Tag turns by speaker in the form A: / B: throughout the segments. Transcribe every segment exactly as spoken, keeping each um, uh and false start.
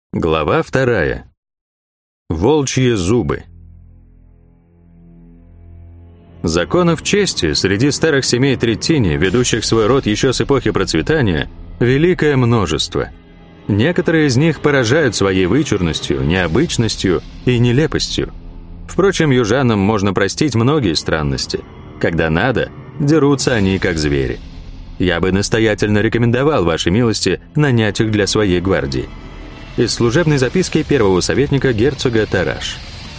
A: Глава вторая. Волчьи зубы. Законов чести среди старых семей Треттини, ведущих свой род еще с эпохи процветания, великое множество. Некоторые из них поражают своей вычурностью, необычностью и нелепостью. Впрочем, южанам можно простить многие странности. Когда надо, дерутся они как звери. Я бы настоятельно рекомендовал вашей милости нанять их для своей гвардии. Из служебной записки первого советника герцога Тараш.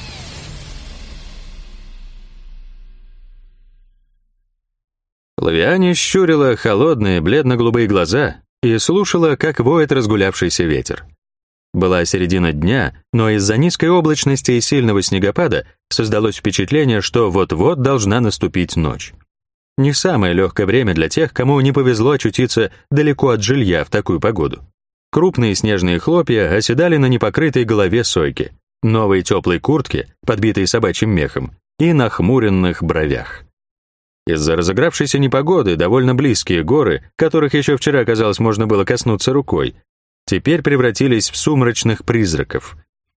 A: Лавиане щурила холодные бледно-голубые глаза и слушала, как воет разгулявшийся ветер. Была середина дня, но из-за низкой облачности и сильного снегопада создалось впечатление, что вот-вот должна наступить ночь. Не самое легкое время для тех, кому не повезло очутиться далеко от жилья в такую погоду. Крупные снежные хлопья оседали на непокрытой голове Сойки, новой теплой куртке, подбитой собачьим мехом, и нахмуренных бровях. Из-за разыгравшейся непогоды довольно близкие горы, которых еще вчера, казалось, можно было коснуться рукой, теперь превратились в сумрачных призраков.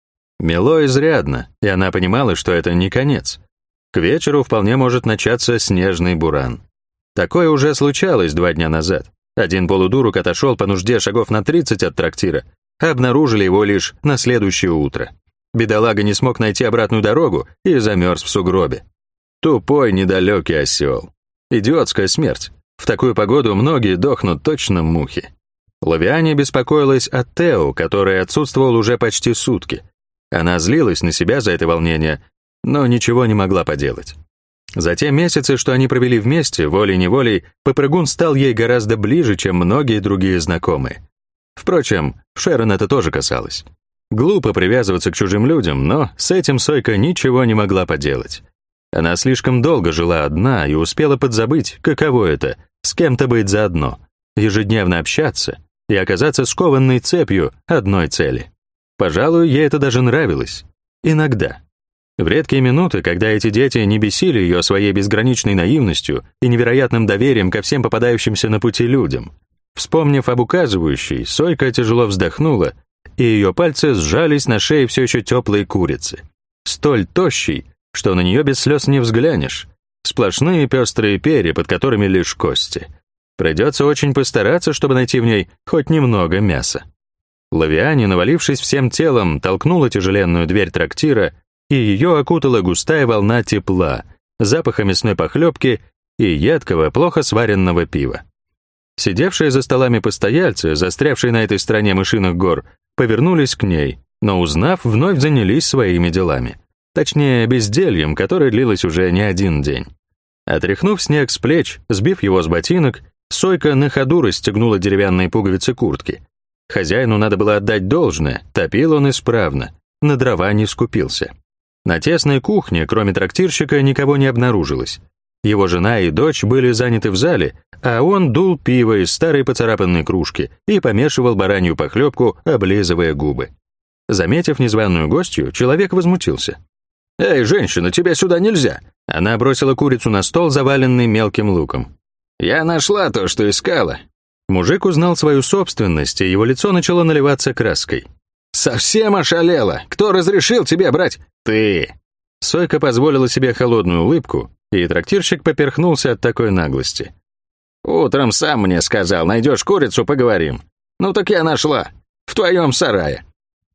A: Мело изрядно, и она понимала, что это не конец. К вечеру вполне может начаться снежный буран. Такое уже случалось два дня назад. Один полудурок отошел по нужде шагов на тридцать от трактира, а обнаружили его лишь на следующее утро. Бедолага не смог найти обратную дорогу и замерз в сугробе. Тупой недалекий осел. Идиотская смерть. В такую погоду многие дохнут точно мухи. Лавиане беспокоилась о Тео, который отсутствовал уже почти сутки. Она злилась на себя за это волнение, но ничего не могла поделать. За те месяцы, что они провели вместе, волей-неволей, попрыгун стал ей гораздо ближе, чем многие другие знакомые. Впрочем, Шерон это тоже касалось. Глупо привязываться к чужим людям, но с этим Сойка ничего не могла поделать. Она слишком долго жила одна и успела подзабыть, каково это — с кем-то быть заодно, ежедневно общаться и оказаться скованной цепью одной цели. Пожалуй, ей это даже нравилось. Иногда. В редкие минуты, когда эти дети не бесили ее своей безграничной наивностью и невероятным доверием ко всем попадающимся на пути людям. Вспомнив об указывающей, Сойка тяжело вздохнула, и ее пальцы сжались на шее все еще теплой курицы. Столь тощей, что на нее без слез не взглянешь. Сплошные пестрые перья, под которыми лишь кости. Придется очень постараться, чтобы найти в ней хоть немного мяса. Лавиане, навалившись всем телом, толкнула тяжеленную дверь трактира, и ее окутала густая волна тепла, запаха мясной похлебки и едкого, плохо сваренного пива. Сидевшие за столами постояльцы, застрявшие на этой стороне мышиных гор, повернулись к ней, но, узнав, вновь занялись своими делами. Точнее, бездельем, которое длилось уже не один день. Отряхнув снег с плеч, сбив его с ботинок, Сойка на ходу расстегнула деревянные пуговицы куртки. Хозяину надо было отдать должное, топил он исправно, на дрова не скупился. На тесной кухне, кроме трактирщика, никого не обнаружилось. Его жена и дочь были заняты в зале, а он дул пиво из старой поцарапанной кружки и помешивал баранью похлебку, облизывая губы. Заметив незваную гостью, человек возмутился. «Эй, женщина, тебе сюда нельзя!» Она бросила курицу на стол, заваленный мелким луком. «Я нашла то, что искала». Мужик узнал свою собственность, и его лицо начало наливаться краской. «Совсем ошалела! Кто разрешил тебе брать?» «Ты!» Сойка позволила себе холодную улыбку, и трактирщик поперхнулся от такой наглости. «Утром сам мне сказал, найдешь курицу, поговорим. Ну так я нашла. В твоем сарае».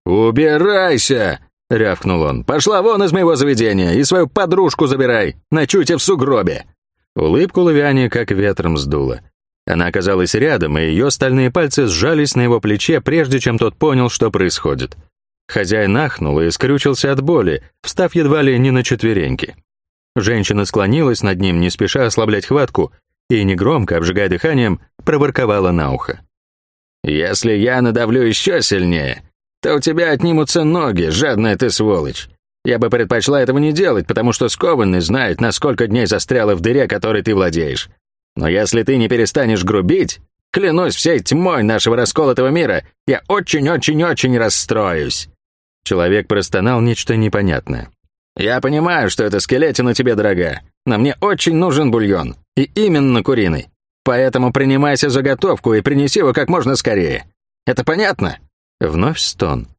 A: «Убирайся!» — рявкнул он. «Пошла вон из моего заведения и свою подружку забирай. Ночуйте в сугробе». Улыбку Лавиане как ветром сдуло. Она оказалась рядом, и ее стальные пальцы сжались на его плече, прежде чем тот понял, что происходит. Хозяин ахнул и скрючился от боли, встав едва ли не на четвереньки. Женщина склонилась над ним, не спеша ослаблять хватку, и негромко, обжигая дыханием, проворковала на ухо. «Если я надавлю еще сильнее, то у тебя отнимутся ноги, жадная ты сволочь. Я бы предпочла этого не делать, потому что скованный знает, на сколько дней застряла в дыре, которой ты владеешь. Но если ты не перестанешь грубить, клянусь всей тьмой нашего расколотого мира, я очень-очень-очень расстроюсь». Человек простонал нечто непонятное. «Я понимаю, что эта скелетина тебе дорога, но мне очень нужен бульон, и именно куриный. Поэтому принимайся за готовку и принеси его как можно скорее. Это понятно?» Вновь стон.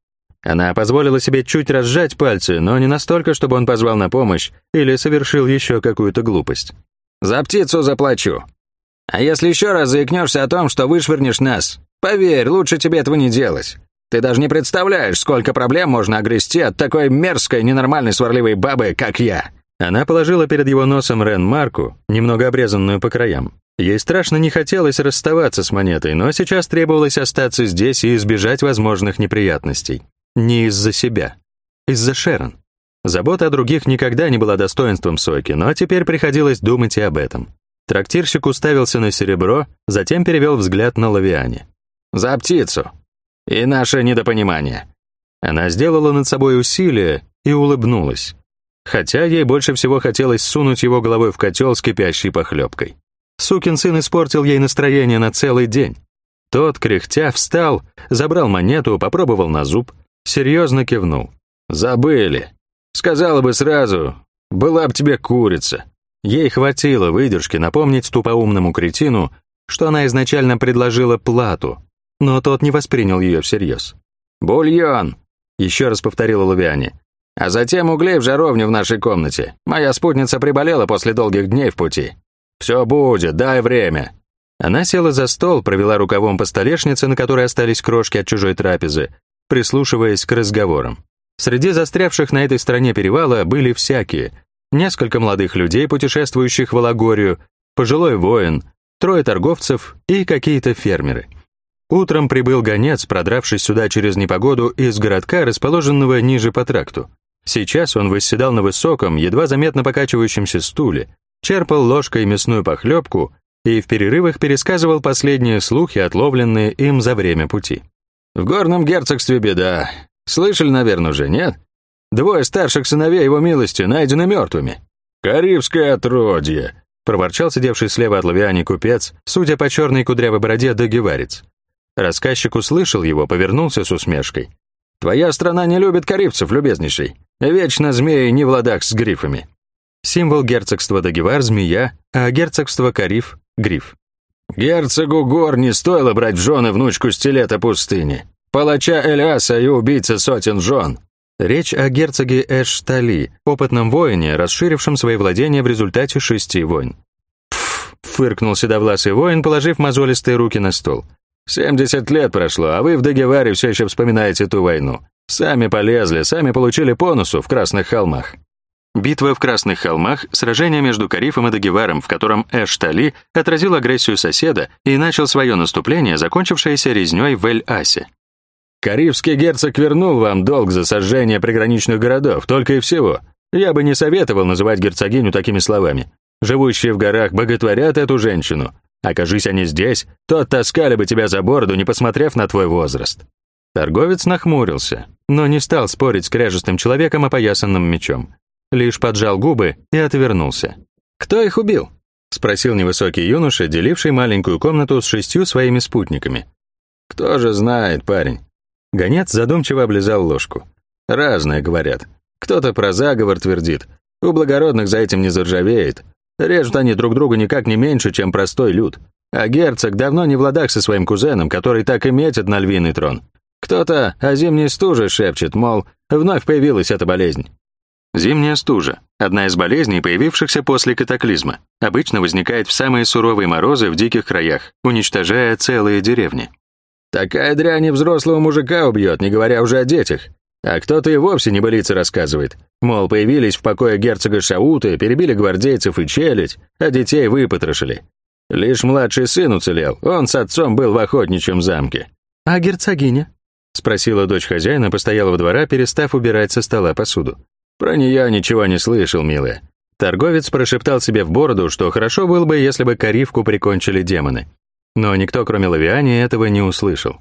A: Она позволила себе чуть разжать пальцы, но не настолько, чтобы он позвал на помощь или совершил еще какую-то глупость.
B: «За птицу заплачу. А если еще раз заикнешься о том, что вышвырнешь нас, поверь, лучше тебе этого не делать. Ты даже не представляешь, сколько проблем можно огрести от такой мерзкой, ненормальной сварливой бабы, как я».
A: Она положила перед его носом Рен-марку, немного обрезанную по краям. Ей страшно не хотелось расставаться с монетой, но сейчас требовалось остаться здесь и избежать возможных неприятностей. Не из-за себя. Из-за Шерон. Забота о других никогда не была достоинством Сойки, но теперь приходилось думать и об этом. Трактирщик уставился на серебро, затем перевел взгляд на Лавиане.
B: «За птицу. И наше недопонимание».
A: Она сделала над собой усилие и улыбнулась. Хотя ей больше всего хотелось сунуть его головой в котел с кипящей похлебкой. Сукин сын испортил ей настроение на целый день. Тот, кряхтя, встал, забрал монету, попробовал на зуб, серьезно кивнул.
B: «Забыли. Сказала бы сразу, была б тебе курица».
A: Ей хватило выдержки напомнить тупоумному кретину, что она изначально предложила плату, но тот не воспринял ее всерьез.
B: «Бульон»,
A: — еще раз повторила Лавиане.
B: «А затем углей в жаровню в нашей комнате. Моя спутница приболела после долгих дней в пути. Все будет, дай время».
A: Она села за стол, провела рукавом по столешнице, на которой остались крошки от чужой трапезы, прислушиваясь к разговорам. Среди застрявших на этой стороне перевала были всякие. Несколько молодых людей, путешествующих в Алагорию, пожилой воин, трое торговцев и какие-то фермеры. Утром прибыл гонец, продравшись сюда через непогоду из городка, расположенного ниже по тракту. Сейчас он восседал на высоком, едва заметно покачивающемся стуле, черпал ложкой мясную похлебку и в перерывах пересказывал последние слухи, отловленные им за время пути.
B: «В горном герцогстве беда. Слышали, наверное, уже, нет? Двое старших сыновей его милости найдены мертвыми». «Карибское отродье», —
A: проворчал сидевший слева от Лавиани купец, судя по черной кудрявой бороде, дагеварец. Рассказчик услышал его, повернулся с усмешкой.
B: «Твоя страна не любит карибцев, любезнейший. Вечно змеи не в ладах с грифами».
A: Символ герцогства Дагевар — змея, а герцогство Кариф — гриф.
B: «Герцогу гор не стоило брать в жены внучку стилета пустыни, палача Элиаса и убийцы сотен жен».
A: Речь о герцоге Эш-Тали, опытном воине, расширившем свои владения в результате шести войн. «Пф!» — фыркнул седовласый воин, положив мозолистые руки на стол.
B: «Семьдесят лет прошло, а вы в Дагеваре все еще вспоминаете ту войну. Сами полезли, сами получили по носу в Красных холмах».
A: Битва в Красных холмах — сражение между Карифом и Дагеваром, в котором Эш-Тали отразил агрессию соседа и начал свое наступление, закончившееся резней в Эль-Асе.
B: «Карибский герцог вернул вам долг за сожжение приграничных городов, только и всего. Я бы не советовал называть герцогиню такими словами. Живущие в горах боготворят эту женщину. Окажись они здесь, то оттаскали бы тебя за бороду, не посмотрев на твой возраст».
A: Торговец нахмурился, но не стал спорить с кряжестым человеком, опоясанным мечом. Лишь поджал губы и отвернулся.
B: «Кто их убил?»
A: — спросил невысокий юноша, деливший маленькую комнату с шестью своими спутниками.
B: «Кто же знает, парень?»
A: Гонец задумчиво облизал ложку.
B: «Разное говорят. Кто-то про заговор твердит. У благородных за этим не заржавеет. Режут они друг друга никак не меньше, чем простой люд. А герцог давно не в ладах со своим кузеном, который так и метит на львиный трон. Кто-то о зимней стуже шепчет, мол, вновь появилась эта болезнь».
A: Зимняя стужа — одна из болезней, появившихся после катаклизма. Обычно возникает в самые суровые морозы в диких краях, уничтожая целые деревни.
B: «Такая дрянь и взрослого мужика убьет, не говоря уже о детях. А кто-то и вовсе небылицы рассказывает. Мол, появились в покое герцога шауты, перебили гвардейцев и челядь, а детей выпотрошили. Лишь младший сын уцелел, он с отцом был в охотничьем замке».
A: «А герцогиня?» — спросила дочь хозяина постоялого двора, перестав убирать со стола посуду.
B: «Про нее ничего не слышал, милая».
A: Торговец прошептал себе в бороду, что хорошо было бы, если бы Карифку прикончили демоны. Но никто, кроме Лавиани, этого не услышал.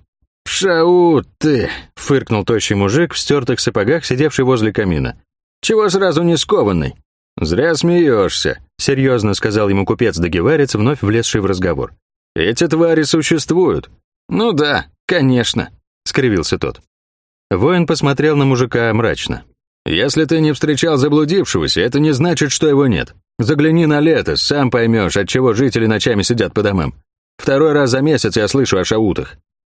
B: «Шаут ты!»
A: — фыркнул тощий мужик в стертых сапогах, сидевший возле камина.
B: «Чего сразу не скованный?» «Зря смеешься»,
A: — серьезно сказал ему купец-дагеварец, вновь влезший в разговор.
B: «Эти твари существуют».
A: «Ну да, конечно», — скривился тот. Воин посмотрел на мужика мрачно.
B: «Если ты не встречал заблудившегося, это не значит, что его нет. Загляни на лето, сам поймешь, отчего жители ночами сидят по домам. Второй раз за месяц я слышу о шаутах».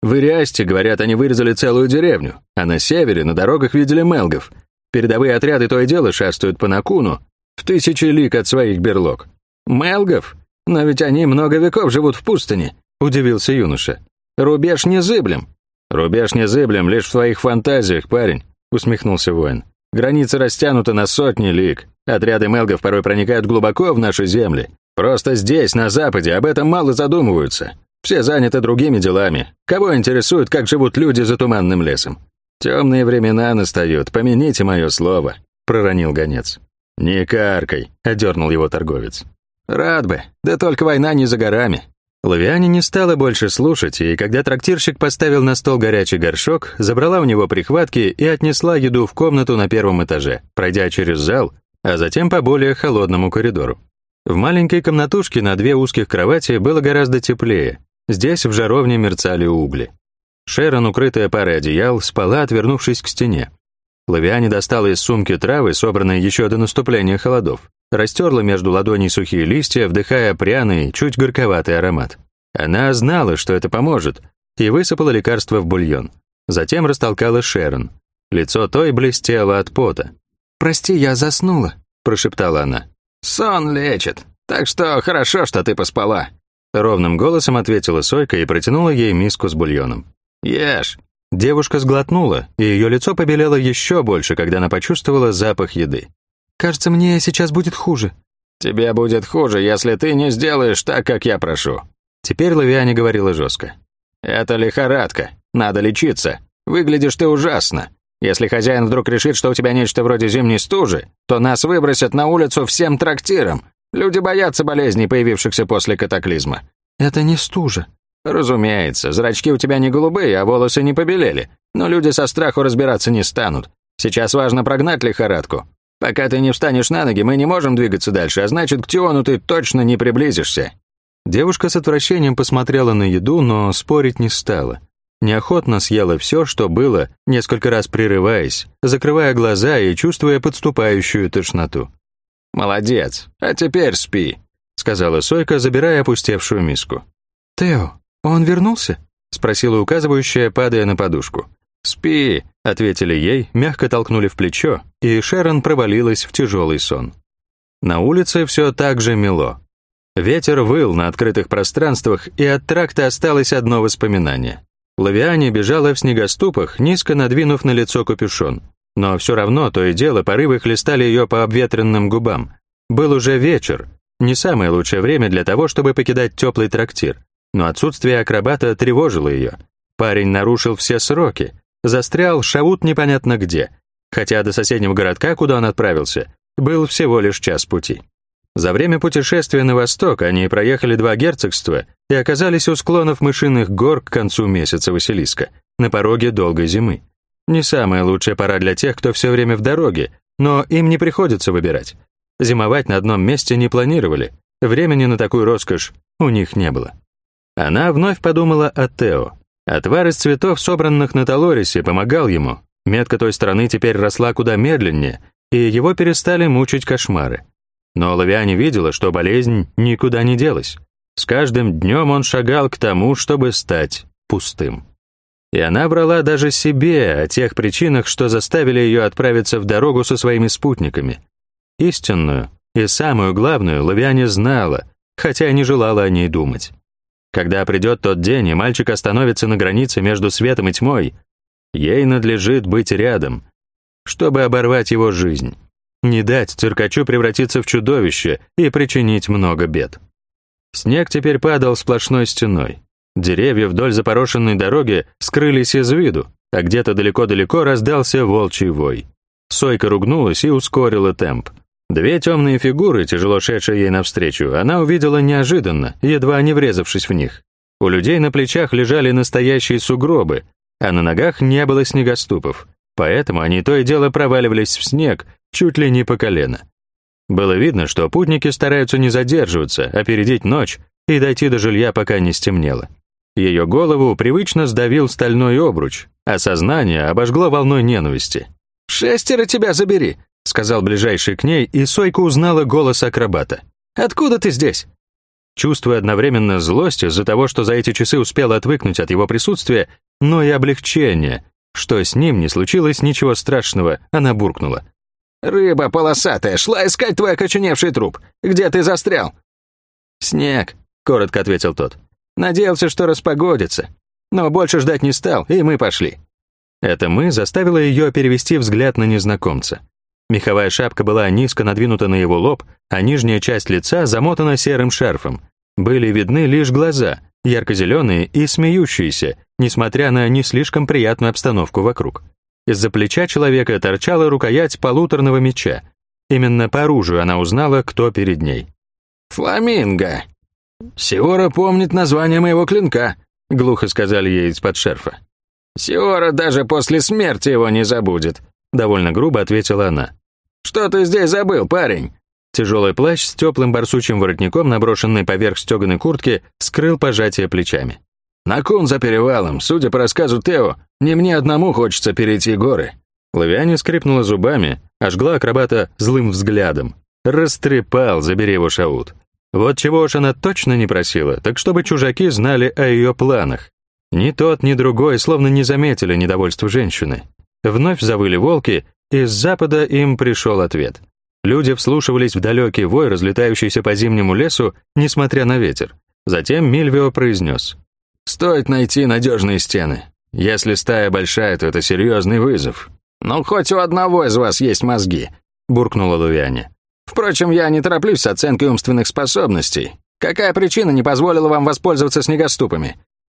B: В Ириасте, говорят, они вырезали целую деревню, а на севере на дорогах видели мелгов. Передовые отряды то и дело шастают по Накуну, в тысячи лиг от своих берлог. Мелгов? Но ведь они много веков живут в пустыне, удивился юноша. Рубеж незыблем. Рубеж незыблем лишь в твоих фантазиях, парень, усмехнулся воин. Границы растянуты на сотни лиг. Отряды мелгов порой проникают глубоко в наши земли. Просто здесь, на западе, об этом мало задумываются. Все заняты другими делами. Кого интересует, как живут люди за туманным лесом? Темные времена настают, помяните мое слово, проронил гонец. Не каркай, одернул его торговец. Рад бы, да только война не за горами. Лавиане не стала больше слушать, и когда трактирщик поставил на стол горячий горшок, забрала у него прихватки и отнесла еду в комнату на первом этаже, пройдя через зал, а затем по более холодному коридору. В маленькой комнатушке на две узких кровати было гораздо теплее. Здесь в жаровне мерцали угли. Шерон, укрытая парой одеял, спала, отвернувшись к стене. Лавиане достала из сумки травы, собранные еще до наступления холодов, растерла между ладоней сухие листья, вдыхая пряный, чуть горьковатый аромат. Она знала, что это поможет, и высыпала лекарство в бульон. Затем растолкала Шерон. Лицо той блестело от пота. «Прости, я заснула», — прошептала она. «Сон лечит, так что хорошо, что ты поспала», — ровным голосом ответила Сойка и протянула ей миску с бульоном. «Ешь». Девушка сглотнула, и ее лицо побелело еще больше, когда она почувствовала запах еды. «Кажется, мне сейчас будет хуже». «Тебе будет хуже, если ты не сделаешь так, как я прошу». Теперь Лавиане говорила жестко. «Это лихорадка, надо лечиться. Выглядишь ты ужасно. Если хозяин вдруг решит, что у тебя нечто вроде зимней стужи, то нас выбросят на улицу всем трактиром. Люди боятся болезней, появившихся после катаклизма». «Это не стужа». «Разумеется, зрачки у тебя не голубые, а волосы не побелели. Но люди со страху разбираться не станут. Сейчас важно прогнать лихорадку. Пока ты не встанешь на ноги, мы не можем двигаться дальше, а значит, к Тиону ты точно не приблизишься». Девушка с отвращением посмотрела на еду, но спорить не стала. Неохотно съела все, что было, несколько раз прерываясь, закрывая глаза и чувствуя подступающую тошноту. «Молодец, а теперь спи», — сказала Сойка, забирая опустевшую миску. «Тео, он вернулся?» — спросила указывающая, падая на подушку. «Спи», — ответили ей, мягко толкнули в плечо, и Шерон провалилась в тяжелый сон. На улице все так же мело. Ветер выл на открытых пространствах, и от тракта осталось одно воспоминание. Лавиане бежала в снегоступах, низко надвинув на лицо капюшон. Но все равно то и дело порывы хлестали ее по обветренным губам. Был уже вечер, не самое лучшее время для того, чтобы покидать теплый трактир. Но отсутствие акробата тревожило ее. Парень нарушил все сроки, застрял шавут непонятно где, хотя до соседнего городка, куда он отправился, был всего лишь час пути. За время путешествия на восток они проехали два герцогства и оказались у склонов Мышиных гор к концу месяца Василиска, на пороге долгой зимы. Не самая лучшая пора для тех, кто все время в дороге, но им не приходится выбирать. Зимовать на одном месте не планировали, времени на такую роскошь у них не было. Она вновь подумала о Тео. Отвар из цветов, собранных на Талорисе, помогал ему. Метка той страны теперь росла куда медленнее, и его перестали мучить кошмары. Но Лавиане видела, что болезнь никуда не делась. С каждым днем он шагал к тому, чтобы стать пустым. И она врала даже себе о тех причинах, что заставили ее отправиться в дорогу со своими спутниками. Истинную и самую главную Лавиане знала, хотя и не желала о ней думать. Когда придет тот день, и мальчик остановится на границе между светом и тьмой, ей надлежит быть рядом, чтобы оборвать его жизнь, не дать циркачу превратиться в чудовище и причинить много бед. Снег теперь падал сплошной стеной. Деревья вдоль запорошенной дороги скрылись из виду, а где-то далеко-далеко раздался волчий вой. Сойка ругнулась и ускорила темп. Две темные фигуры, тяжело шедшие ей навстречу, она увидела неожиданно, едва не врезавшись в них. У людей на плечах лежали настоящие сугробы, а на ногах не было снегоступов, поэтому они то и дело проваливались в снег, чуть ли не по колено. Было видно, что путники стараются не задерживаться, опередить ночь и дойти до жилья, пока не стемнело. Ее голову привычно сдавил стальной обруч, а сознание обожгло волной ненависти. «Шестеро тебя забери!» — сказал ближайший к ней, и Сойка узнала голос акробата. «Откуда ты здесь?»
A: чувствуя одновременно злость из-за того, что за эти часы успела отвыкнуть от его присутствия, но и облегчение, что с ним не случилось ничего страшного, она буркнула.
B: «Рыба полосатая, шла искать твой окоченевший труп. Где ты застрял?»
A: «Снег», — коротко ответил тот. «Надеялся, что распогодится. Но больше ждать не стал, и мы пошли». Это «мы» заставило ее перевести взгляд на незнакомца. Меховая шапка была низко надвинута на его лоб, а нижняя часть лица замотана серым шарфом. Были видны лишь глаза, ярко-зеленые и смеющиеся, несмотря на не слишком приятную обстановку вокруг. Из-за плеча человека торчала рукоять полуторного меча. Именно по оружию она узнала, кто перед ней.
B: «Фламинго! Сиора помнит название моего клинка», — глухо сказали ей из-под шерфа. «Сиора даже после смерти его не забудет», — довольно грубо ответила она. «Что ты здесь забыл, парень?»
A: Тяжелый плащ с теплым барсучьим воротником, наброшенный поверх стеганой куртки, скрыл пожатие плечами.
B: «Накун за перевалом, судя по рассказу Тео, не мне одному хочется перейти горы».
A: Лавиане скрипнула зубами, ожгла акробата злым взглядом. Растрепал, забери его, Шаут. Вот чего уж она точно не просила, так чтобы чужаки знали о ее планах. Ни тот, ни другой словно не заметили недовольства женщины. Вновь завыли волки, и с запада им пришел ответ. Люди вслушивались в далекий вой, разлетающийся по зимнему лесу, несмотря на ветер. Затем Мильвио произнес.
B: «Стоит найти надежные стены. Если стая большая, то это серьезный вызов. Ну, хоть у одного из вас есть мозги», — буркнула Лувиане. «Впрочем, я не тороплюсь с оценкой умственных способностей. Какая причина не позволила вам воспользоваться снегоступами?»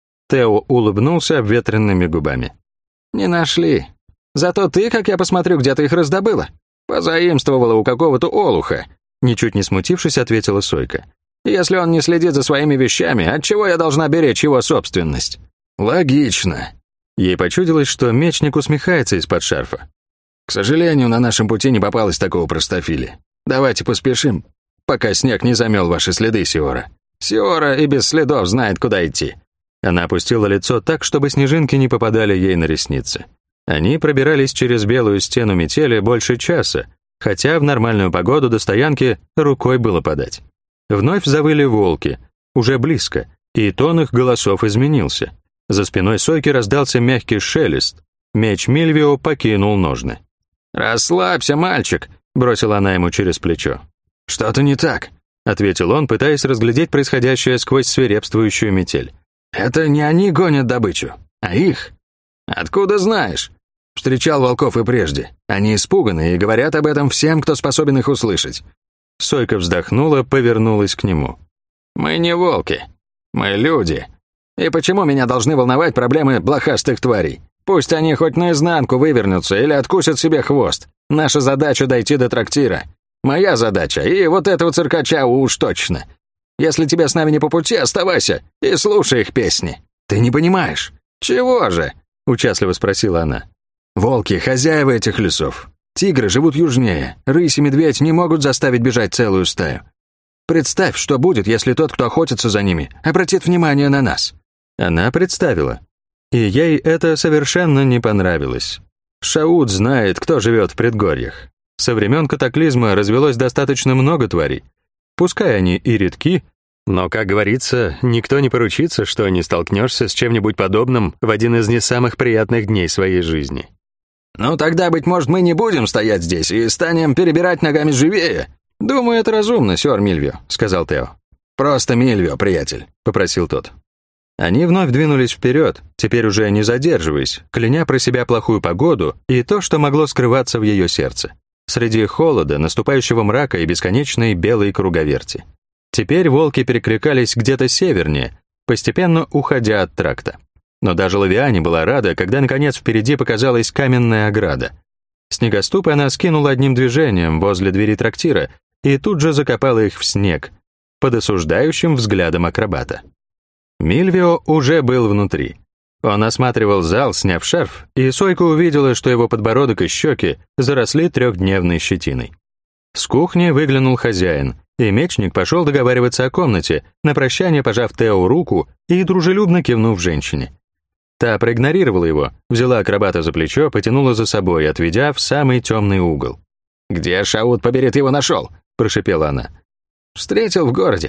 A: Тео улыбнулся обветренными губами.
B: «Не нашли. Зато ты, как я посмотрю, где-то их раздобыла. Позаимствовала у какого-то олуха», — ничуть не смутившись, ответила Сойка. «Если он не следит за своими вещами, отчего я должна беречь его собственность?» «Логично».
A: Ей почудилось, что мечник усмехается из-под шарфа.
B: «К сожалению, на нашем пути не попалось такого простофили. Давайте поспешим, пока снег не замел ваши следы, Сиора. Сиора и без следов знает, куда идти».
A: Она опустила лицо так, чтобы снежинки не попадали ей на ресницы. Они пробирались через белую стену метели больше часа, хотя в нормальную погоду до стоянки рукой было подать. Вновь завыли волки, уже близко, и тон их голосов изменился. За спиной Сойки раздался мягкий шелест. Меч Мильвио покинул ножны.
B: «Расслабься, мальчик», — бросила она ему через плечо. «Что-то не так», — ответил он, пытаясь разглядеть происходящее сквозь свирепствующую метель. «Это не они гонят добычу, а их». «Откуда знаешь?» «Встречал волков и прежде. Они испуганы и говорят об этом всем, кто способен их услышать».
A: Сойка вздохнула, повернулась к нему.
B: «Мы не волки. Мы люди. И почему меня должны волновать проблемы блохастых тварей? Пусть они хоть наизнанку вывернутся или откусят себе хвост. Наша задача — дойти до трактира. Моя задача, и вот этого циркача уж точно. Если тебе с нами не по пути, оставайся и слушай их песни. Ты не понимаешь». «Чего же?» — участливо спросила она. «Волки — хозяева этих лесов. Тигры живут южнее, рысь и медведь не могут заставить бежать целую стаю. Представь, что будет, если тот, кто охотится за ними, обратит внимание на нас».
A: Она представила. И ей это совершенно не понравилось. Шаут знает, кто живет в предгорьях. Со времен катаклизма развелось достаточно много тварей. Пускай они и редки, но, как говорится, никто не поручится, что не столкнешься с чем-нибудь подобным в один из не самых приятных дней своей жизни.
B: «Ну тогда, быть может, мы не будем стоять здесь и станем перебирать ногами живее».
A: «Думаю, это разумно, сёр Мильвио», — сказал Тео.
B: «Просто Мильвио, приятель»,
A: — попросил тот. Они вновь двинулись вперед, теперь уже не задерживаясь, кляня про себя плохую погоду и то, что могло скрываться в ее сердце. Среди холода, наступающего мрака и бесконечной белой круговерти. Теперь волки перекликались где-то севернее, постепенно уходя от тракта. Но даже Лавиане была рада, когда наконец впереди показалась каменная ограда. Снегоступы она скинула одним движением возле двери трактира и тут же закопала их в снег, под осуждающим взглядом акробата. Мильвио уже был внутри. Он осматривал зал, сняв шарф, и Сойка увидела, что его подбородок и щеки заросли трехдневной щетиной. С кухни выглянул хозяин, и мечник пошел договариваться о комнате, на прощание пожав Тео руку и дружелюбно кивнув женщине. Та проигнорировала его, взяла акробата за плечо, потянула за собой, отведя в самый темный угол.
B: «Где Шаут, поберет, его нашел?» — прошипела она. «Встретил в городе.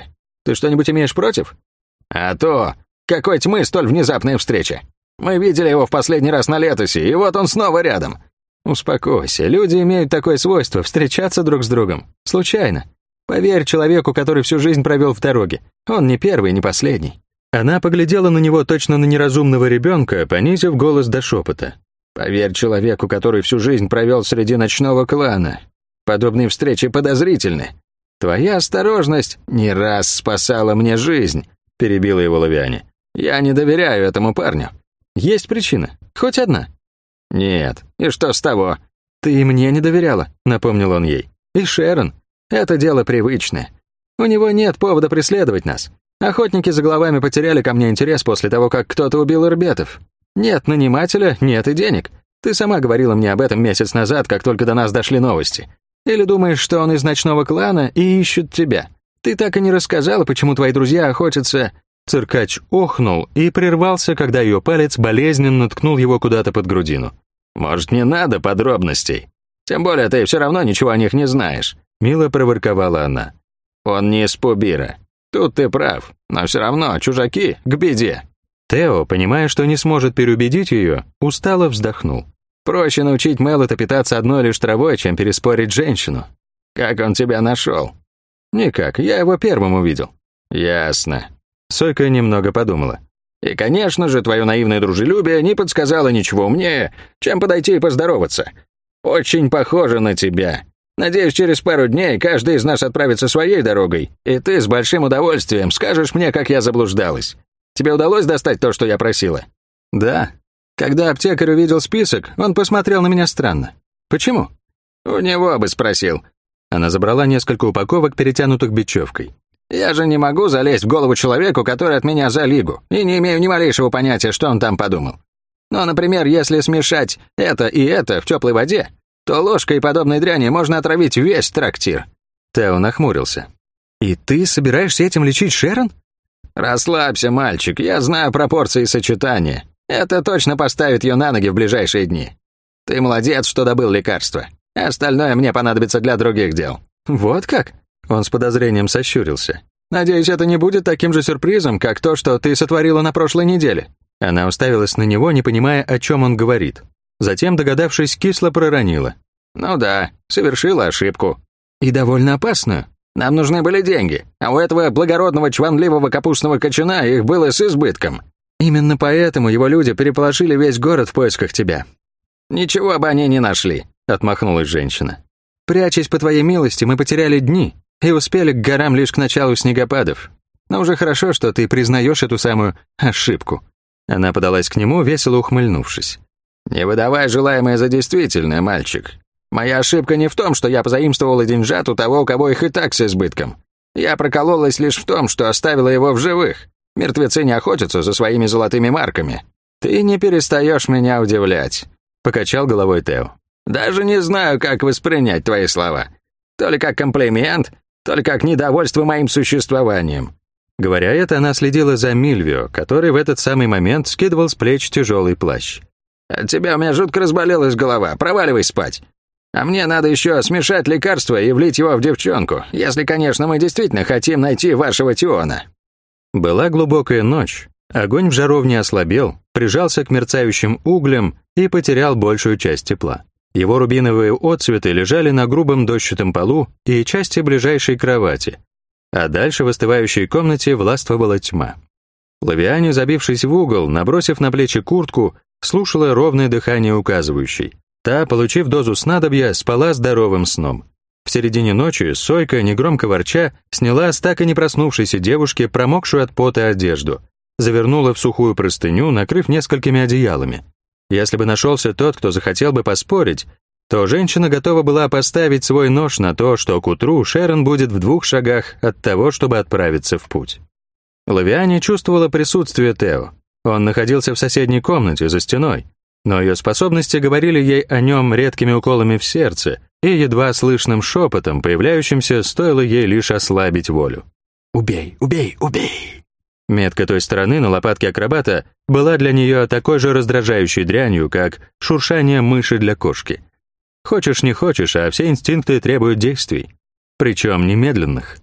B: Ты что-нибудь имеешь против?» «А то! Какой тьмы столь внезапная встреча! Мы видели его в последний раз на Летосе, и вот он снова рядом!»
A: «Успокойся, люди имеют такое свойство — встречаться друг с другом. Случайно. Поверь человеку, который всю жизнь провел в дороге. Он не первый и не последний». Она поглядела на него точно на неразумного ребенка, понизив голос до шепота.
B: «Поверь человеку, который всю жизнь провел среди ночного клана. Подобные встречи подозрительны. Твоя осторожность не раз спасала мне жизнь», — перебила его Лавиане. «Я не доверяю этому парню».
A: «Есть причина? Хоть одна?»
B: «Нет. И что с того?»
A: «Ты и мне не доверяла», — напомнил он ей. «И Шерон. Это дело привычное. У него нет повода преследовать нас. Охотники за головами потеряли ко мне интерес после того, как кто-то убил ирбетов. Нет нанимателя, нет и денег. Ты сама говорила мне об этом месяц назад, как только до нас дошли новости. Или думаешь, что он из ночного клана и ищет тебя? Ты так и не рассказала, почему твои друзья охотятся...» Циркач охнул и прервался, когда ее палец болезненно ткнул его куда-то под грудину.
B: «Может, не надо подробностей? Тем более ты все равно ничего о них не знаешь», — мило проворковала она. «Он не из Пубира. Тут ты прав, но все равно чужаки к беде».
A: Тео, понимая, что не сможет переубедить ее, устало вздохнул.
B: «Проще научить Мелота питаться одной лишь травой, чем переспорить женщину. Как он тебя нашел?»
A: «Никак, я его первым увидел».
B: «Ясно».
A: Сойка немного подумала.
B: «И, конечно же, твое наивное дружелюбие не подсказало ничего умнее, чем подойти и поздороваться. Очень похоже на тебя. Надеюсь, через пару дней каждый из нас отправится своей дорогой, и ты с большим удовольствием скажешь мне, как я заблуждалась. Тебе удалось достать то, что я просила?»
A: «Да. Когда аптекарь увидел список, он посмотрел на меня странно. Почему?»
B: «У него бы спросил».
A: Она забрала несколько упаковок, перетянутых бечевкой.
B: «Я же не могу залезть в голову человеку, который от меня за лигу, и не имею ни малейшего понятия, что он там подумал. Но, например, если смешать это и это в теплой воде, то ложкой подобной дряни можно отравить весь трактир».
A: Тео нахмурился. «И ты собираешься этим лечить Шерон?»
B: «Расслабься, мальчик, я знаю пропорции сочетания. Это точно поставит ее на ноги в ближайшие дни. Ты молодец, что добыл лекарство. Остальное мне понадобится для других дел».
A: «Вот как?» Он с подозрением сощурился. «Надеюсь, это не будет таким же сюрпризом, как то, что ты сотворила на прошлой неделе». Она уставилась на него, не понимая, о чем он говорит. Затем, догадавшись, кисло проронила.
B: «Ну да, совершила ошибку».
A: «И довольно опасную.
B: Нам нужны были деньги, а у этого благородного чванливого капустного кочана их было с избытком».
A: «Именно поэтому его люди переполошили весь город в поисках тебя».
B: «Ничего бы они не нашли», — отмахнулась женщина.
A: «Прячась по твоей милости, мы потеряли дни и успели к горам лишь к началу снегопадов. Но уже хорошо, что ты признаешь эту самую ошибку». Она подалась к нему, весело ухмыльнувшись.
B: «Не выдавай желаемое за действительное, мальчик. Моя ошибка не в том, что я позаимствовала деньжат у того, у кого их и так с избытком. Я прокололась лишь в том, что оставила его в живых. Мертвецы не охотятся за своими золотыми марками. Ты не перестаешь меня удивлять», — покачал головой Тео. «Даже не знаю, как воспринять твои слова. То ли как комплимент, то ли как недовольство моим существованием».
A: Говоря это, она следила за Мильвио, который в этот самый момент скидывал с плеч тяжелый плащ.
B: «От тебя у меня жутко разболелась голова, проваливай спать. А мне надо еще смешать лекарство и влить его в девчонку, если, конечно, мы действительно хотим найти вашего Тиона».
A: Была глубокая ночь, огонь в жаровне ослабел, прижался к мерцающим углям и потерял большую часть тепла. Его рубиновые отцветы лежали на грубом дощатом полу и части ближайшей кровати, а дальше в остывающей комнате властвовала тьма. Лавиане, забившись в угол, набросив на плечи куртку, слушала ровное дыхание указывающей. Та, получив дозу снадобья, спала здоровым сном. В середине ночи Сойка, негромко ворча, сняла с так и не проснувшейся девушки промокшую от пота одежду, завернула в сухую простыню, накрыв несколькими одеялами. Если бы нашелся тот, кто захотел бы поспорить, то женщина готова была поставить свой нож на то, что к утру Шерон будет в двух шагах от того, чтобы отправиться в путь. Лавиане чувствовала присутствие Тео. Он находился в соседней комнате, за стеной, но ее способности говорили ей о нем редкими уколами в сердце и едва слышным шепотом, появляющимся, стоило ей лишь ослабить волю. «Убей, убей, убей!» Метка той стороны на лопатке акробата была для нее такой же раздражающей дрянью, как шуршание мыши для кошки. Хочешь не хочешь, а все инстинкты требуют действий, причем немедленных.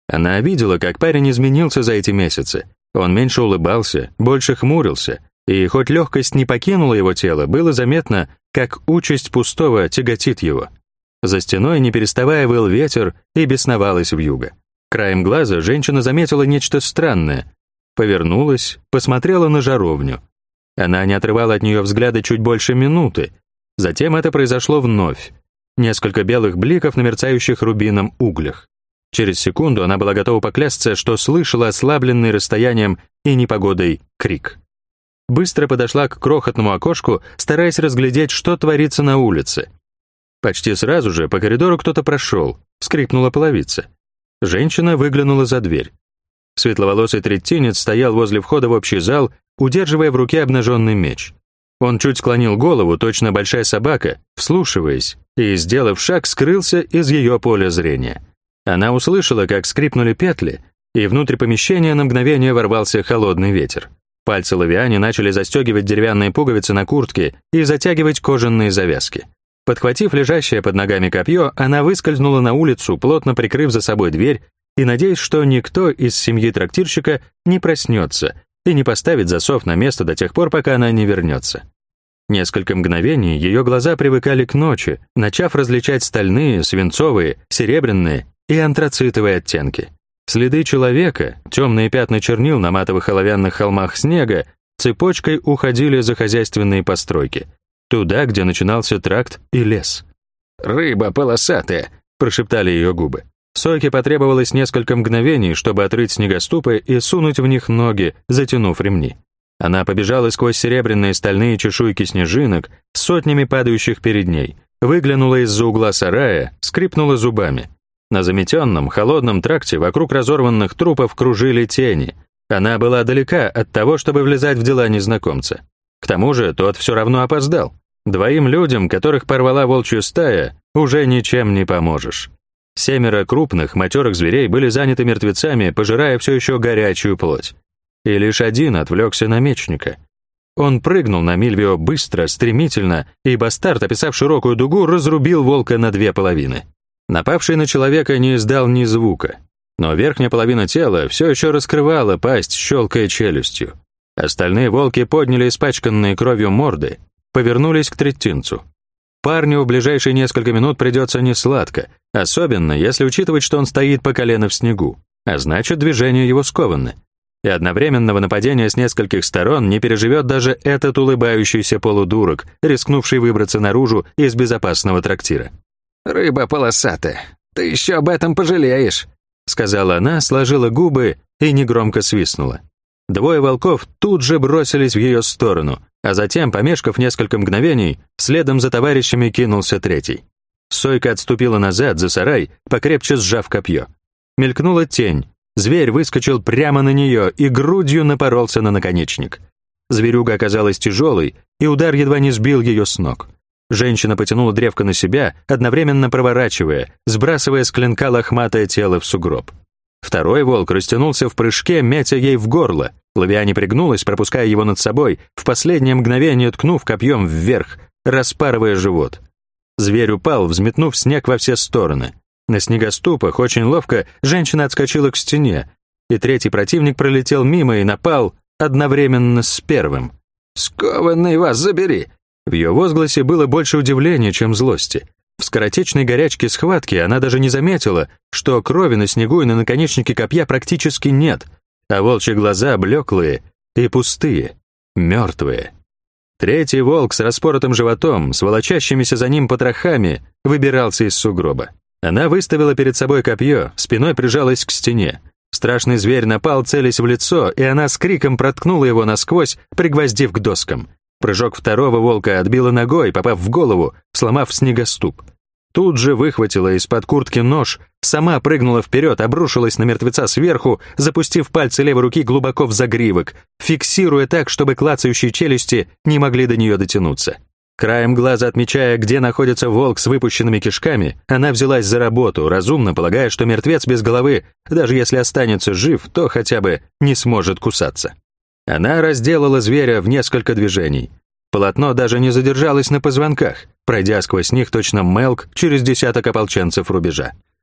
A: Она видела, как парень изменился за эти месяцы. Он меньше улыбался, больше хмурился, и хоть легкость не покинула его тело, было заметно, как участь пустого тяготит его. За стеной, не переставая, выл ветер и бесновалась вьюга. Краем глаза женщина заметила нечто странное. Повернулась, посмотрела на жаровню. Она не отрывала от нее взгляда чуть больше минуты. Затем это произошло вновь. Несколько белых бликов на мерцающих рубином углях. Через секунду она была готова поклясться, что слышала ослабленный расстоянием и непогодой крик. Быстро подошла к крохотному окошку, стараясь разглядеть, что творится на улице. Почти сразу же по коридору кто-то прошел, скрипнула половица. Женщина выглянула за дверь. Светловолосый третинец стоял возле входа в общий зал, удерживая в руке обнаженный меч. Он чуть склонил голову, точно большая собака, вслушиваясь, и, сделав шаг, скрылся из ее поля зрения. Она услышала, как скрипнули петли, и внутрь помещения на мгновение ворвался холодный ветер. Пальцы Лавиани начали застегивать деревянные пуговицы на куртке и затягивать кожаные завязки. Подхватив лежащее под ногами копье, она выскользнула на улицу, плотно прикрыв за собой дверь, и надеясь, что никто из семьи трактирщика не проснется и не поставит засов на место до тех пор, пока она не вернется. Несколько мгновений ее глаза привыкали к ночи, начав различать стальные, свинцовые, серебряные и антрацитовые оттенки. Следы человека, темные пятна чернил на матовых оловянных холмах снега, цепочкой уходили за хозяйственные постройки, туда, где начинался тракт и лес. «Рыба полосатая», — прошептали ее губы. Сойке потребовалось несколько мгновений, чтобы отрыть снегоступы и сунуть в них ноги, затянув ремни. Она побежала сквозь серебряные стальные чешуйки снежинок, с сотнями падающих перед ней, выглянула из-за угла сарая, скрипнула зубами. На заметенном, холодном тракте вокруг разорванных трупов кружили тени. Она была далека от того, чтобы влезать в дела незнакомца. К тому же тот все равно опоздал. Двоим людям, которых порвала волчья стая, уже ничем не поможешь. Семеро крупных, матерых зверей были заняты мертвецами, пожирая все еще горячую плоть. И лишь один отвлекся на мечника. Он прыгнул на Мильвио быстро, стремительно, и бастард, описав широкую дугу, разрубил волка на две половины. Напавший на человека не издал ни звука, но верхняя половина тела все еще раскрывала пасть, щелкая челюстью. Остальные волки подняли испачканные кровью морды, повернулись к третинцу. Парню в ближайшие несколько минут придется несладко, особенно если учитывать, что он стоит по колено в снегу, а значит, движения его скованы. И одновременного нападения с нескольких сторон не переживет даже этот улыбающийся полудурок, рискнувший выбраться наружу из безопасного трактира. «Рыба полосатая, ты еще об этом пожалеешь», сказала она, сложила губы и негромко свистнула. Двое волков тут же бросились в ее сторону, а затем, помешкав несколько мгновений, следом за товарищами кинулся третий. Сойка отступила назад, за сарай, покрепче сжав копье. Мелькнула тень. Зверь выскочил прямо на нее и грудью напоролся на наконечник. Зверюга оказалась тяжелой, и удар едва не сбил ее с ног. Женщина потянула древко на себя, одновременно проворачивая, сбрасывая с клинка лохматое тело в сугроб. Второй волк растянулся в прыжке, метя ей в горло. Лавиани пригнулась, пропуская его над собой, в последнее мгновение ткнув копьем вверх, распарывая живот. Зверь упал, взметнув снег во все стороны. На снегоступах очень ловко женщина отскочила к стене, и третий противник пролетел мимо и напал одновременно с первым. «Скованный вас забери!» В ее возгласе было больше удивления, чем злости. В скоротечной горячке схватки она даже не заметила, что крови на снегу и на наконечнике копья практически нет, а волчьи глаза блеклые и пустые, мертвые. Третий волк с распоротым животом, с волочащимися за ним потрохами, выбирался из сугроба. Она выставила перед собой копье, спиной прижалась к стене. Страшный зверь напал, целясь в лицо, и она с криком проткнула его насквозь, пригвоздив к доскам. Прыжок второго волка отбила ногой, попав в голову, сломав снегоступ. Тут же выхватила из-под куртки нож, сама прыгнула вперед, обрушилась на мертвеца сверху, запустив пальцы левой руки глубоко в загривок, фиксируя так, чтобы клацающие челюсти не могли до нее дотянуться. Краем глаза отмечая, где находится волк с выпущенными кишками, она взялась за работу, разумно полагая, что мертвец без головы, даже если останется жив, то хотя бы не сможет кусаться. Она разделала зверя в несколько движений. Полотно даже не задержалось на позвонках, пройдя сквозь них точно мелк через десяток ополченцев рубежа.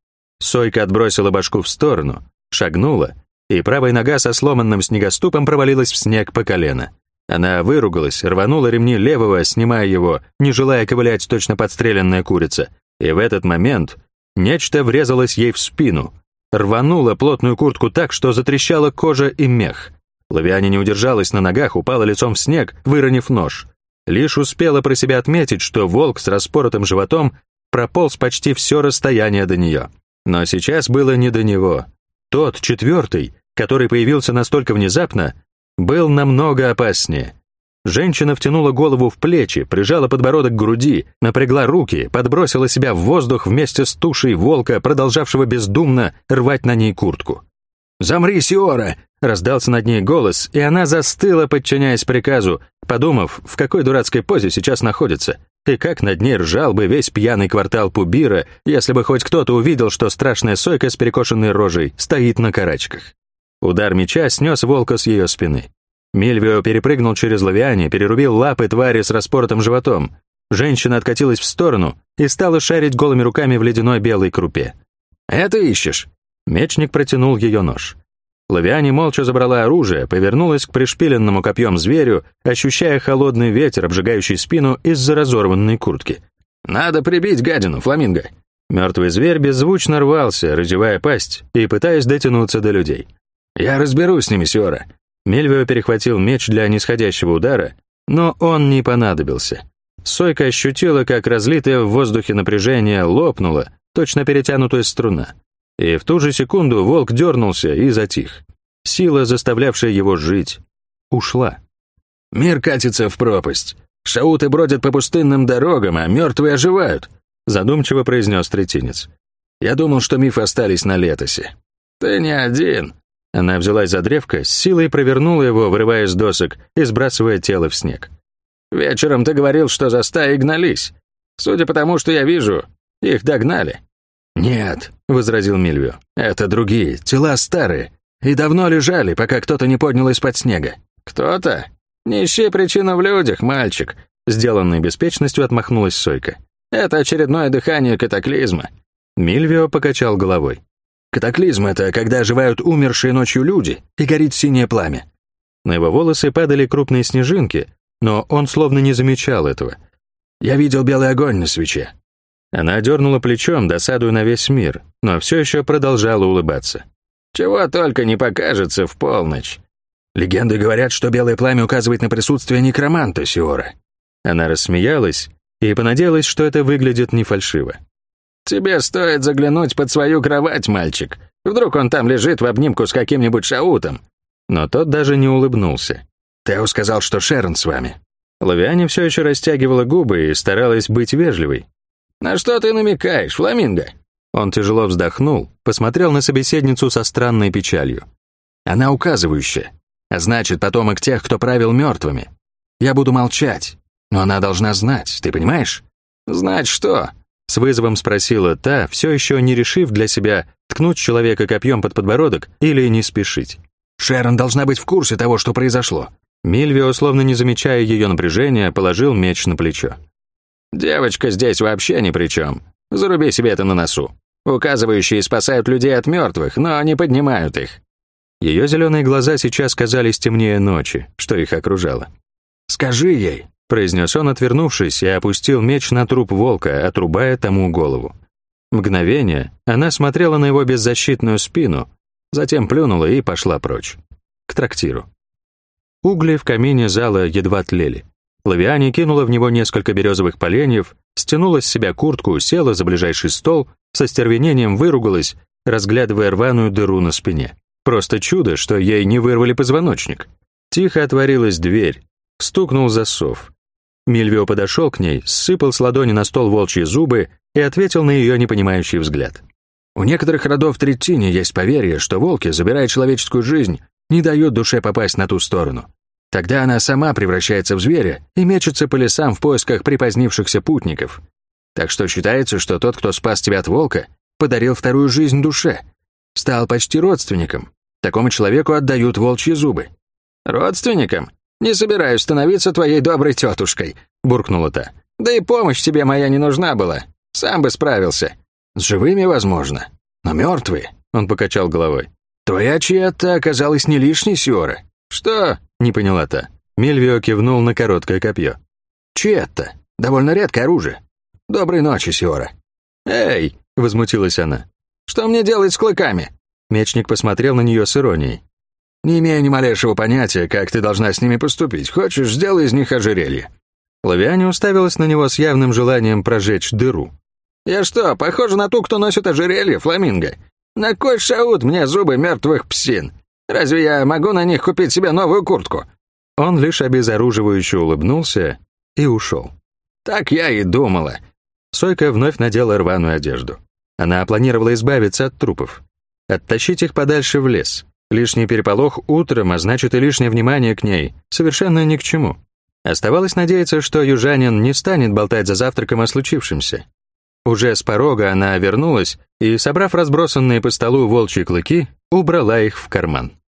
A: Сойка отбросила башку в сторону, шагнула, и правая нога со сломанным снегоступом провалилась в снег по колено. Она выругалась, рванула ремни левого, снимая его, не желая ковылять точно подстреленная курица. И в этот момент нечто врезалось ей в спину, рвануло плотную куртку так, что затрещала кожа и мех. Лавиане не удержалась на ногах, упала лицом в снег, выронив нож. Лишь успела про себя отметить, что волк с распоротым животом прополз почти все расстояние до нее. Но сейчас было не до него. Тот, четвертый, который появился настолько внезапно, был намного опаснее. Женщина втянула голову в плечи, прижала подбородок к груди, напрягла руки, подбросила себя в воздух вместе с тушей волка, продолжавшего бездумно рвать на ней куртку. «Замри, Сиора!» — раздался над ней голос, и она застыла, подчиняясь приказу, подумав, в какой дурацкой позе сейчас находится, и как над ней ржал бы весь пьяный квартал Пубира, если бы хоть кто-то увидел, что страшная сойка с перекошенной рожей стоит на карачках. Удар меча снес волка с ее спины. Мильвио перепрыгнул через Лавиане, перерубил лапы твари с распоротым животом. Женщина откатилась в сторону и стала шарить голыми руками в ледяной белой крупе. «Это ищешь?» Мечник протянул ее нож. Лавиане молча забрала оружие, повернулась к пришпиленному копьем зверю, ощущая холодный ветер, обжигающий спину из-за разорванной куртки. «Надо прибить гадину, фламинго!» Мертвый зверь беззвучно рвался, разевая пасть и пытаясь дотянуться до людей. «Я разберусь с ними, Сиора». Мильвио перехватил меч для нисходящего удара, но он не понадобился. Сойка ощутила, как разлитое в воздухе напряжение лопнуло, точно перетянутая струна. И в ту же секунду волк дернулся и затих. Сила, заставлявшая его жить, ушла. «Мир катится в пропасть. Шауты бродят по пустынным дорогам, а мертвые оживают», задумчиво произнес третинец. «Я думал, что мифы остались на Летосе». «Ты не один». Она взялась за древко, с силой провернула его, вырывая с досок и сбрасывая тело в снег. «Вечером ты говорил, что за стаей гнались. Судя по тому, что я вижу, их догнали». «Нет», — возразил Мильвио, — «это другие, тела старые, и давно лежали, пока кто-то не поднял из-под снега». «Кто-то? Не ищи причину в людях, мальчик», — сделанной беспечностью отмахнулась Сойка. «Это очередное дыхание катаклизма». Мильвио покачал головой. «Катаклизм — это когда оживают умершие ночью люди, и горит синее пламя». На его волосы падали крупные снежинки, но он словно не замечал этого. «Я видел белый огонь на свече». Она дернула плечом, досадуя на весь мир, но все еще продолжала улыбаться. «Чего только не покажется в полночь». «Легенды говорят, что белое пламя указывает на присутствие некроманта, Сиора». Она рассмеялась и понадеялась, что это выглядит не фальшиво. «Тебе стоит заглянуть под свою кровать, мальчик. Вдруг он там лежит в обнимку с каким-нибудь шаутом». Но тот даже не улыбнулся. «Тео сказал, что Шерон с вами». Лавиане все еще растягивала губы и старалась быть вежливой. «На что ты намекаешь, фламинго?» Он тяжело вздохнул, посмотрел на собеседницу со странной печалью. «Она указывающая, а значит, потомок тех, кто правил мертвыми. Я буду молчать, но она должна знать, ты понимаешь?» «Знать что?» — с вызовом спросила та, все еще не решив для себя, ткнуть человека копьем под подбородок или не спешить. «Шерон должна быть в курсе того, что произошло». Мильвио, словно не замечая ее напряжения, положил меч на плечо. «Девочка здесь вообще ни при чем. Заруби себе это на носу. Указывающие спасают людей от мертвых, но не поднимают их». Ее зеленые глаза сейчас казались темнее ночи, что их окружало. «Скажи ей», — произнес он, отвернувшись, и опустил меч на труп волка, отрубая тому голову. Мгновение она смотрела на его беззащитную спину, затем плюнула и пошла прочь. К трактиру. Угли в камине зала едва тлели. Лавиане кинула в него несколько березовых поленьев, стянула с себя куртку, села за ближайший стол, со стервенением выругалась, разглядывая рваную дыру на спине. Просто чудо, что ей не вырвали позвоночник. Тихо отворилась дверь, стукнул засов. Мильвио подошел к ней, сыпал с ладони на стол волчьи зубы и ответил на ее непонимающий взгляд. «У некоторых родов Третини есть поверье, что волки, забирая человеческую жизнь, не дают душе попасть на ту сторону. Тогда она сама превращается в зверя и мечется по лесам в поисках припозднившихся путников. Так что считается, что тот, кто спас тебя от волка, подарил вторую жизнь душе. Стал почти родственником. Такому человеку отдают волчьи зубы». «Родственником? Не собираюсь становиться твоей доброй тетушкой», — буркнула та. «Да и помощь тебе моя не нужна была. Сам бы справился». «С живыми, возможно. Но
B: Но мертвые, он покачал головой. Твоя чья-то оказалась не лишней, Сиора. Что? Не поняла та. Мильвио кивнул на короткое копье. Чья-то. Довольно редкое оружие. Доброй ночи, Сиора. Эй, возмутилась она. Что мне делать с клыками? Мечник посмотрел на нее с иронией. Не имею ни малейшего понятия, как ты должна с ними поступить. Хочешь, сделай из них ожерелье. Лавиане уставилась на него с явным желанием прожечь дыру. «Я что, похожа на ту, кто носит ожерелье, фламинго? На кой шаут мне зубы мертвых псин? Разве я могу на них купить себе новую куртку?» Он лишь обезоруживающе улыбнулся и ушел. «Так я и думала». Сойка вновь надела рваную одежду. Она планировала избавиться от трупов. Оттащить их подальше в лес. Лишний переполох утром, а значит и лишнее внимание к ней, совершенно ни к чему. Оставалось надеяться, что южанин не станет болтать за завтраком о случившемся. Уже с порога она вернулась и, собрав разбросанные по столу волчьи клыки, убрала их в карман.